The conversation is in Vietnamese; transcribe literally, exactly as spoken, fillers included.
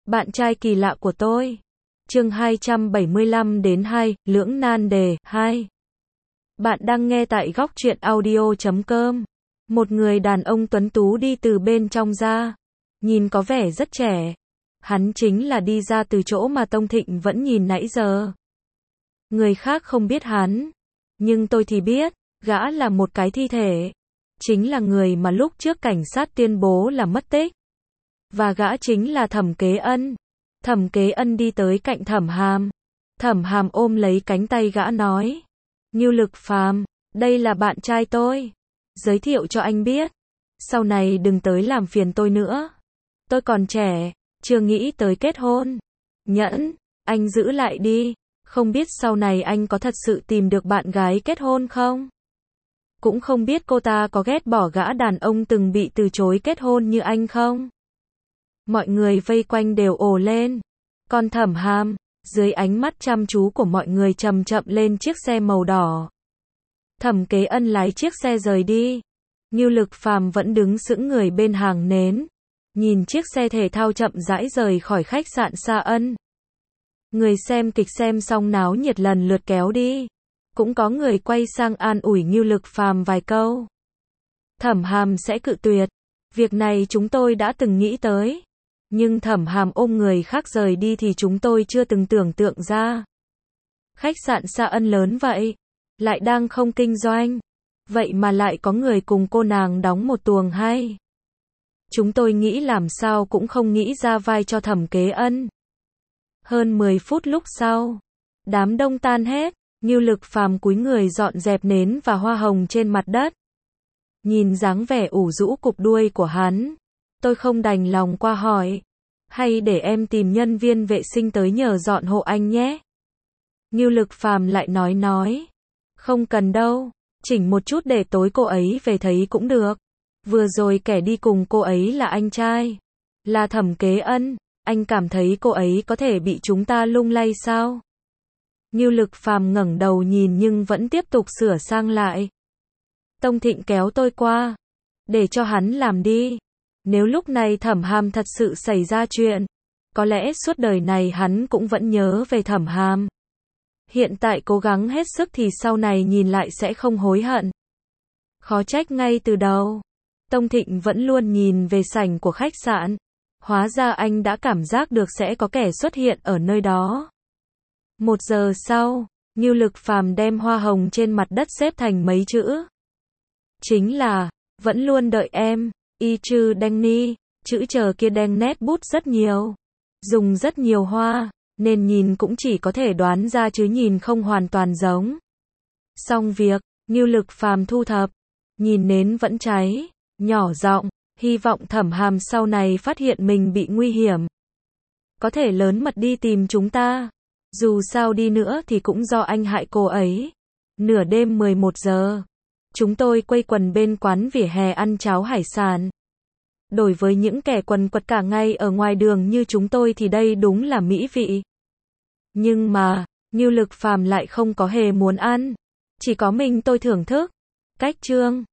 Bạn trai kỳ lạ của tôi. Chương hai trăm bảy mươi lăm đến hai, lưỡng nan đề, hai. Bạn đang nghe tại góc truyện audio chấm com. Một người đàn ông tuấn tú đi từ bên trong ra. Nhìn có vẻ rất trẻ. Hắn chính là đi ra từ chỗ mà Tông Thịnh vẫn nhìn nãy giờ. Người khác không biết hắn. Nhưng tôi thì biết, gã là một cái thi thể. Chính là người mà lúc trước cảnh sát tuyên bố là mất tích. Và gã chính là Thẩm Kế Ân. Thẩm Kế Ân đi tới cạnh Thẩm Hàm. Thẩm Hàm ôm lấy cánh tay gã nói. Ngưu Lực Phàm, đây là bạn trai tôi. Giới thiệu cho anh biết. Sau này đừng tới làm phiền tôi nữa. Tôi còn trẻ, chưa nghĩ tới kết hôn. Nhẫn, anh giữ lại đi. Không biết sau này anh có thật sự tìm được bạn gái kết hôn không? Cũng không biết cô ta có ghét bỏ gã đàn ông từng bị từ chối kết hôn như anh không? Mọi người vây quanh đều ồ lên. Còn Thẩm Hàm, dưới ánh mắt chăm chú của mọi người chậm chậm lên chiếc xe màu đỏ. Thẩm Kế Ân lái chiếc xe rời đi. Ngưu Lực Phàm vẫn đứng sững người bên hàng nến. Nhìn chiếc xe thể thao chậm rãi rời khỏi khách sạn Sa Ân. Người xem kịch xem xong náo nhiệt lần lượt kéo đi. Cũng có người quay sang an ủi Ngưu Lực Phàm vài câu. Thẩm Hàm sẽ cự tuyệt. Việc này chúng tôi đã từng nghĩ tới. Nhưng Thẩm Hàm ôm người khác rời đi thì chúng tôi chưa từng tưởng tượng ra. Khách sạn Sa Ân lớn vậy. Lại đang không kinh doanh. Vậy mà lại có người cùng cô nàng đóng một tuồng hay. Chúng tôi nghĩ làm sao cũng không nghĩ ra vai cho Thẩm Kế Ân. Hơn mười phút lúc sau. Đám đông tan hết. Ngưu Lực Phàm cúi người dọn dẹp nến và hoa hồng trên mặt đất. Nhìn dáng vẻ ủ rũ cục đuôi của hắn. Tôi không đành lòng qua hỏi. Hay để em tìm nhân viên vệ sinh tới nhờ dọn hộ anh nhé. Ngưu Lực Phàm lại nói nói. Không cần đâu. Chỉnh một chút để tối cô ấy về thấy cũng được. Vừa rồi kẻ đi cùng cô ấy là anh trai. Là Thẩm Kế Ân. Anh cảm thấy cô ấy có thể bị chúng ta lung lay sao? Ngưu Lực Phàm ngẩng đầu nhìn nhưng vẫn tiếp tục sửa sang lại. Tông Thịnh kéo tôi qua. Để cho hắn làm đi. Nếu lúc này Thẩm Hàm thật sự xảy ra chuyện, có lẽ suốt đời này hắn cũng vẫn nhớ về Thẩm Hàm. Hiện tại cố gắng hết sức thì sau này nhìn lại sẽ không hối hận. Khó trách ngay từ đầu. Tông Thịnh vẫn luôn nhìn về sảnh của khách sạn. Hóa ra anh đã cảm giác được sẽ có kẻ xuất hiện ở nơi đó. Một giờ sau, Ngưu Lực Phàm đem hoa hồng trên mặt đất xếp thành mấy chữ. Chính là, vẫn luôn đợi em, y chư đanh ni, chữ chờ kia đen nét bút rất nhiều. Dùng rất nhiều hoa, nên nhìn cũng chỉ có thể đoán ra chứ nhìn không hoàn toàn giống. Xong việc, Ngưu Lực Phàm thu thập, nhìn nến vẫn cháy, nhỏ giọng, hy vọng Thẩm Hàm sau này phát hiện mình bị nguy hiểm. Có thể lớn mật đi tìm chúng ta. Dù sao đi nữa thì cũng do anh hại cô ấy. Nửa đêm mười một giờ. Chúng tôi quây quần bên quán vỉa hè ăn cháo hải sản. Đối với những kẻ quần quật cả ngày ở ngoài đường như chúng tôi thì đây đúng là mỹ vị. Nhưng mà, Ngưu Lực Phàm lại không có hề muốn ăn. Chỉ có mình tôi thưởng thức. Cách chương